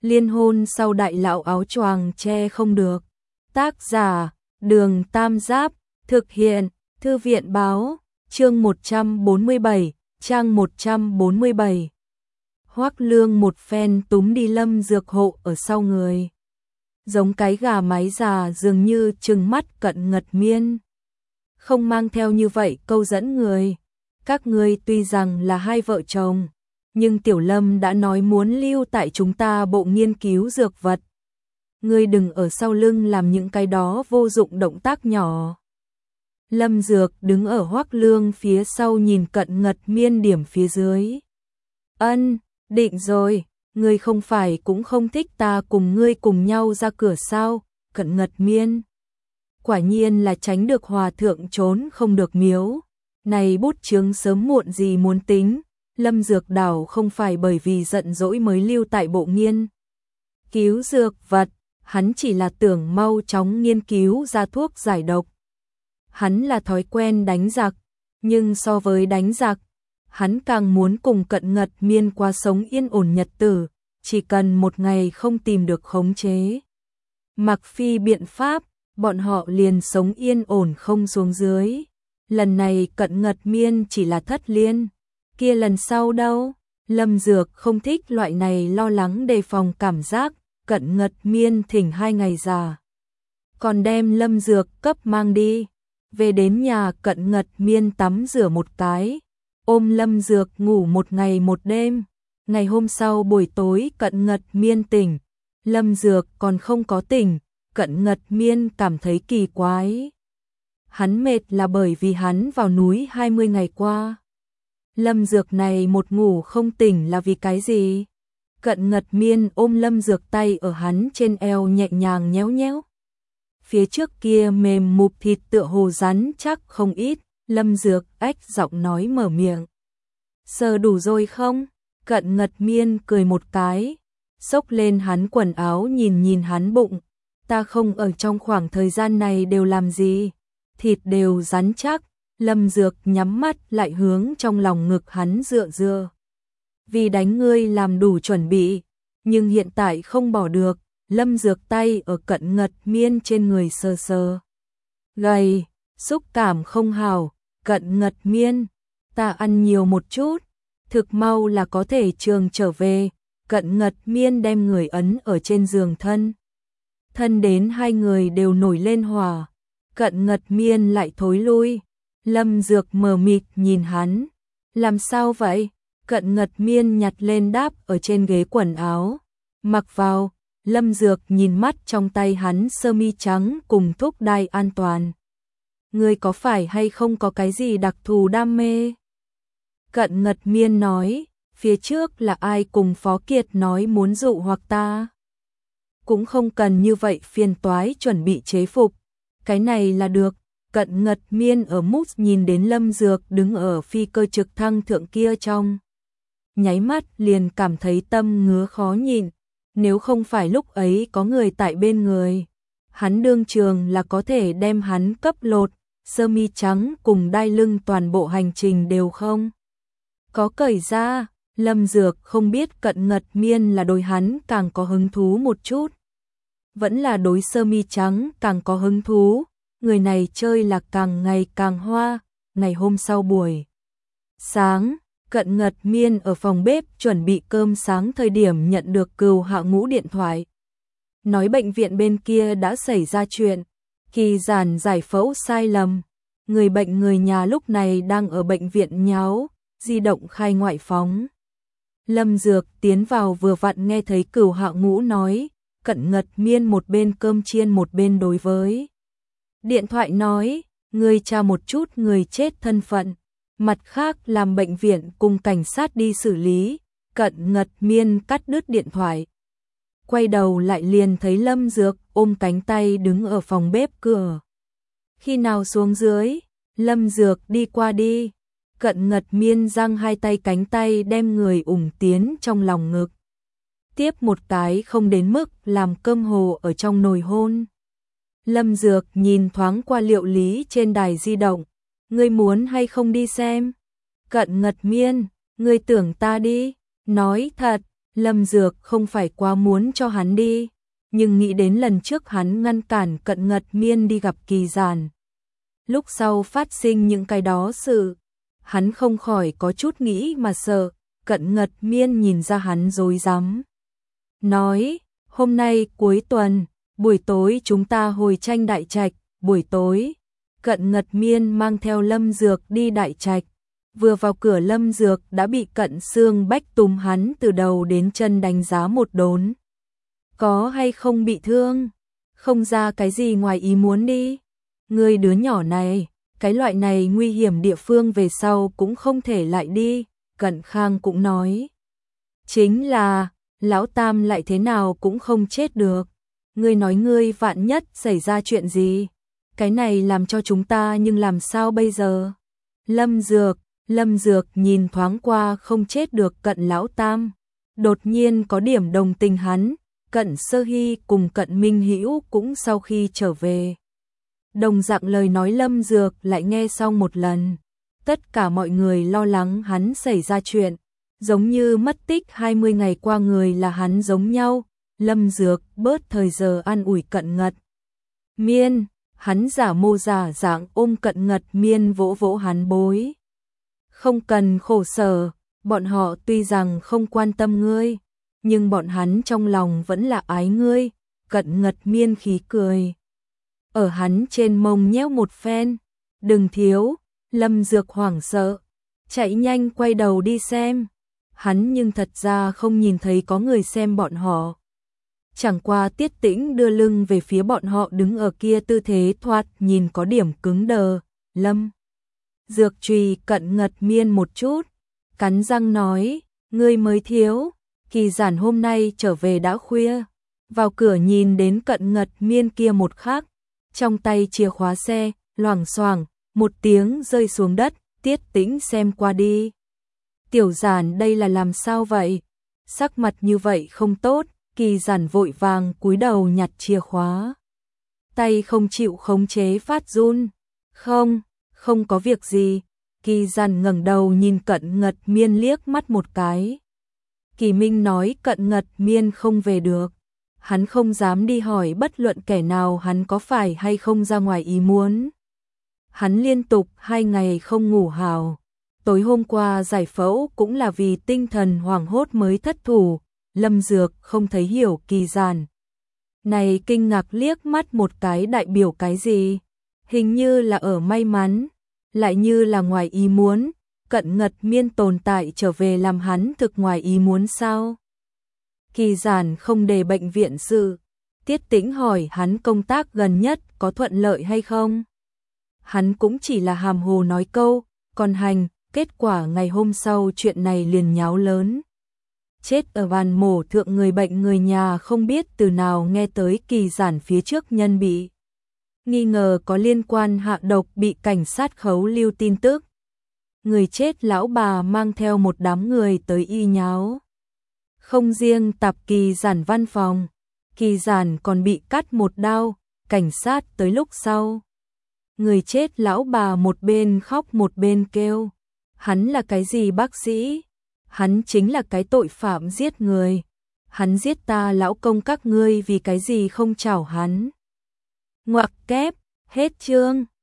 Liên hôn sau đại lão áo choàng che không được. Tác giả, Đường Tam Giáp, thực hiện, Thư viện báo, chương 147, trang 147. Hoắc Lương một phen túm đi Lâm Dược hộ ở sau người. Giống cái gà mái già dường như trừng mắt Cận Ngật Miên. Không mang theo như vậy câu dẫn người. Các ngươi tuy rằng là hai vợ chồng, nhưng Tiểu Lâm đã nói muốn lưu tại chúng ta bộ nghiên cứu dược vật. Ngươi đừng ở sau lưng làm những cái đó vô dụng động tác nhỏ. Lâm Dược đứng ở Hoắc Lương phía sau nhìn Cận Ngật Miên điểm phía dưới. Ân, định rồi, ngươi không phải cũng không thích ta cùng ngươi cùng nhau ra cửa sao? Cận Ngật Miên. Quả nhiên là tránh được hòa thượng trốn không được miếu. Này bút chướng sớm muộn gì muốn tính. Lâm Dược đảo không phải bởi vì giận dỗi mới lưu tại bộ nghiên cứu dược vật, hắn chỉ là tưởng mau chóng nghiên cứu ra thuốc giải độc. Hắn là thói quen đánh giặc, nhưng so với đánh giặc, hắn càng muốn cùng Cận Ngật Miên qua sống yên ổn nhật tử, chỉ cần một ngày không tìm được khống chế Mặc Phi biện pháp, bọn họ liền sống yên ổn không xuống dưới. Lần này Cận Ngật Miên chỉ là thất liên, kia lần sau đâu? Lâm Dược không thích loại này lo lắng đề phòng cảm giác. Cận Ngật Miên thỉnh 2 ngày già, còn đem Lâm Dược cấp mang đi. Về đến nhà Cận Ngật Miên tắm rửa một cái, ôm Lâm Dược ngủ một ngày một đêm. Ngày hôm sau buổi tối Cận Ngật Miên tỉnh, Lâm Dược còn không có tỉnh. Cận Ngật Miên cảm thấy kỳ quái. Hắn mệt là bởi vì hắn vào núi 20 ngày qua. Lâm Dược này một ngủ không tỉnh là vì cái gì? Cận Ngật Miên ôm Lâm Dược tay ở hắn trên eo nhẹ nhàng nhéo nhéo. Phía trước kia mềm mụp thịt tựa hồ rắn chắc không ít. Lâm Dược ách giọng nói mở miệng. Sờ đủ rồi không? Cận Ngật Miên cười một cái, xốc lên hắn quần áo nhìn nhìn hắn bụng. Ta không ở trong khoảng thời gian này đều làm gì? Thịt đều rắn chắc. Lâm Dược nhắm mắt lại hướng trong lòng ngực hắn dựa dựa. Vì đánh ngươi làm đủ chuẩn bị, nhưng hiện tại không bỏ được. Lâm Dược tay ở Cận Ngật Miên trên người sờ sờ. Gầy, xúc cảm không hảo. Cận Ngật Miên, ta ăn nhiều một chút, thực mau là có thể trường trở về. Cận Ngật Miên đem người ấn ở trên giường thân đến hai người đều nổi lên hỏa. Cận Ngật Miên lại thối lui. Lâm Dược mờ mịt nhìn hắn. Làm sao vậy? Cận Ngật Miên nhặt lên đáp ở trên ghế quần áo, mặc vào. Lâm Dược nhìn mắt trong tay hắn sơ mi trắng cùng thúc đai an toàn. Ngươi có phải hay không có cái gì đặc thù đam mê? Cận Ngật Miên nói, phía trước là ai cùng Phó Kiệt nói muốn dụ hoặc ta? Cũng không cần như vậy phiền toái chuẩn bị chế phục. Cái này là được. Cận Ngật Miên ở mút nhìn đến Lâm Dược đứng ở phi cơ trực thăng thượng kia trong. Nháy mắt liền cảm thấy tâm ngứa khó nhịn. Nếu không phải lúc ấy có người tại bên người, hắn đương trường là có thể đem hắn cấp lột. Sơ mi trắng cùng đai lưng toàn bộ hành trình đều không có cởi ra. Lâm Dược không biết Cận Ngật Miên là đối hắn càng có hứng thú một chút, vẫn là đối sơ mi trắng càng có hứng thú. Người này chơi là càng ngày càng hoa. Ngày hôm sau buổi sáng, Cận Ngật Miên ở phòng bếp chuẩn bị cơm sáng thời điểm nhận được Cừu Hạ Ngũ điện thoại. Nói bệnh viện bên kia đã xảy ra chuyện, kỳ giản giải phẫu sai lầm. Người bệnh người nhà lúc này đang ở bệnh viện nháo, di động khai ngoại phóng. Lâm Dược tiến vào vừa vặn nghe thấy Cừu Hạ Ngũ nói. Cận Ngật Miên một bên cơm chiên một bên đối với điện thoại nói, ngươi tra một chút người chết thân phận, mặt khác làm bệnh viện cùng cảnh sát đi xử lý. Cận Ngật Miên cắt đứt điện thoại, quay đầu lại liền thấy Lâm Dược ôm cánh tay đứng ở phòng bếp cửa. Khi nào xuống dưới? Lâm Dược đi qua đi. Cận Ngật Miên giang hai tay cánh tay đem người ủng tiến trong lòng ngực. Tiếp một cái không đến mức làm cơm hồ ở trong nồi hôn. Lâm Dược nhìn thoáng qua liệu lý trên đài di động. Ngươi muốn hay không đi xem? Cận Ngật Miên, ngươi tưởng ta đi? Nói thật, Lâm Dược không phải quá muốn cho hắn đi, nhưng nghĩ đến lần trước hắn ngăn cản Cận Ngật Miên đi gặp Kỳ Giản. Lúc sau phát sinh những cái đó sự, hắn không khỏi có chút nghĩ mà sợ. Cận Ngật Miên nhìn ra hắn rối rắm, nói, hôm nay cuối tuần, buổi tối chúng ta hồi tranh Đại Trạch. Buổi tối, Cận Ngật Miên mang theo Lâm Dược đi Đại Trạch. Vừa vào cửa Lâm Dược đã bị Cận Xương Bách túm hắn từ đầu đến chân đánh giá một đốn. Có hay không bị thương? Không ra cái gì ngoài ý muốn đi. Ngươi đứa nhỏ này, cái loại này nguy hiểm địa phương về sau cũng không thể lại đi. Cận Khang cũng nói. Chính là, Lão Tam lại thế nào cũng không chết được. Ngươi nói ngươi vạn nhất xảy ra chuyện gì? Cái này làm cho chúng ta nhưng làm sao bây giờ? Lâm Dược nhìn thoáng qua không chết được Cận Lão Tam. Đột nhiên có điểm đồng tình hắn. Cận Sơ Hy cùng Cận Minh Hữu cũng sau khi trở về. Đồng dạng lời nói Lâm Dược lại nghe xong một lần. Tất cả mọi người lo lắng hắn xảy ra chuyện. Giống như mất tích 20 ngày qua người là hắn giống nhau. Lâm Dược bớt thời giờ an ủi Cận Ngật Miên. Hắn giả mô giả dạng ôm Cận Ngật Miên vỗ vỗ hắn bối. Không cần khổ sở, bọn họ tuy rằng không quan tâm ngươi, nhưng bọn hắn trong lòng vẫn là ái ngươi. Cận Ngật Miên khí cười. Ở hắn trên mông nhéo một phen. Đừng thiếu. Lâm Dược hoảng sợ, chạy nhanh quay đầu đi xem. Hắn nhưng thật ra không nhìn thấy có người xem bọn họ. Chẳng qua Tiết Tĩnh đưa lưng về phía bọn họ đứng ở kia tư thế thoạt nhìn có điểm cứng đờ. Lâm Dược chùy Cận Ngật Miên một chút, cắn răng nói, ngươi mới thiếu. Kỳ Giản hôm nay trở về đã khuya, vào cửa nhìn đến Cận Ngật Miên kia một khắc, trong tay chìa khóa xe, loảng xoảng, một tiếng rơi xuống đất. Tiết Tĩnh xem qua đi. Tiểu Giản đây là làm sao vậy? Sắc mặt như vậy không tốt. Kỳ Giản vội vàng cúi đầu nhặt chìa khóa. Tay không chịu khống chế phát run. Không có việc gì. Kỳ Giản ngẩng đầu nhìn Cận Ngật Miên liếc mắt một cái. Kỳ Minh nói Cận Ngật Miên không về được. Hắn không dám đi hỏi bất luận kẻ nào hắn có phải hay không ra ngoài ý muốn. Hắn liên tục 2 ngày không ngủ hào. Tối hôm qua giải phẫu cũng là vì tinh thần hoảng hốt mới thất thủ. Lâm Dược không thấy hiểu Kỳ Giản này kinh ngạc liếc mắt một cái đại biểu cái gì. Hình như là ở may mắn, lại như là ngoài ý muốn. Cận Ngật Miên tồn tại trở về làm hắn thực ngoài ý muốn sao? Kỳ Giản không để bệnh viện sự. Tiết Tĩnh hỏi hắn công tác gần nhất có thuận lợi hay không? Hắn cũng chỉ là hàm hồ nói câu, còn hành. Kết quả ngày hôm sau chuyện này liền nháo lớn. Chết ở bàn mổ thượng người bệnh, người nhà không biết từ nào nghe tới Kỳ Giản phía trước nhân bị nghi ngờ có liên quan hạ độc bị cảnh sát khấu lưu tin tức. Người chết lão bà mang theo một đám người tới y nháo. Không riêng tạp Kỳ Giản văn phòng, Kỳ Giản còn bị cắt một đao. Cảnh sát tới lúc sau, người chết lão bà một bên khóc một bên kêu, hắn là cái gì bác sĩ? Hắn chính là cái tội phạm giết người. Hắn giết ta lão công, các ngươi vì cái gì không chào hắn? Ngoặc kép, hết chương.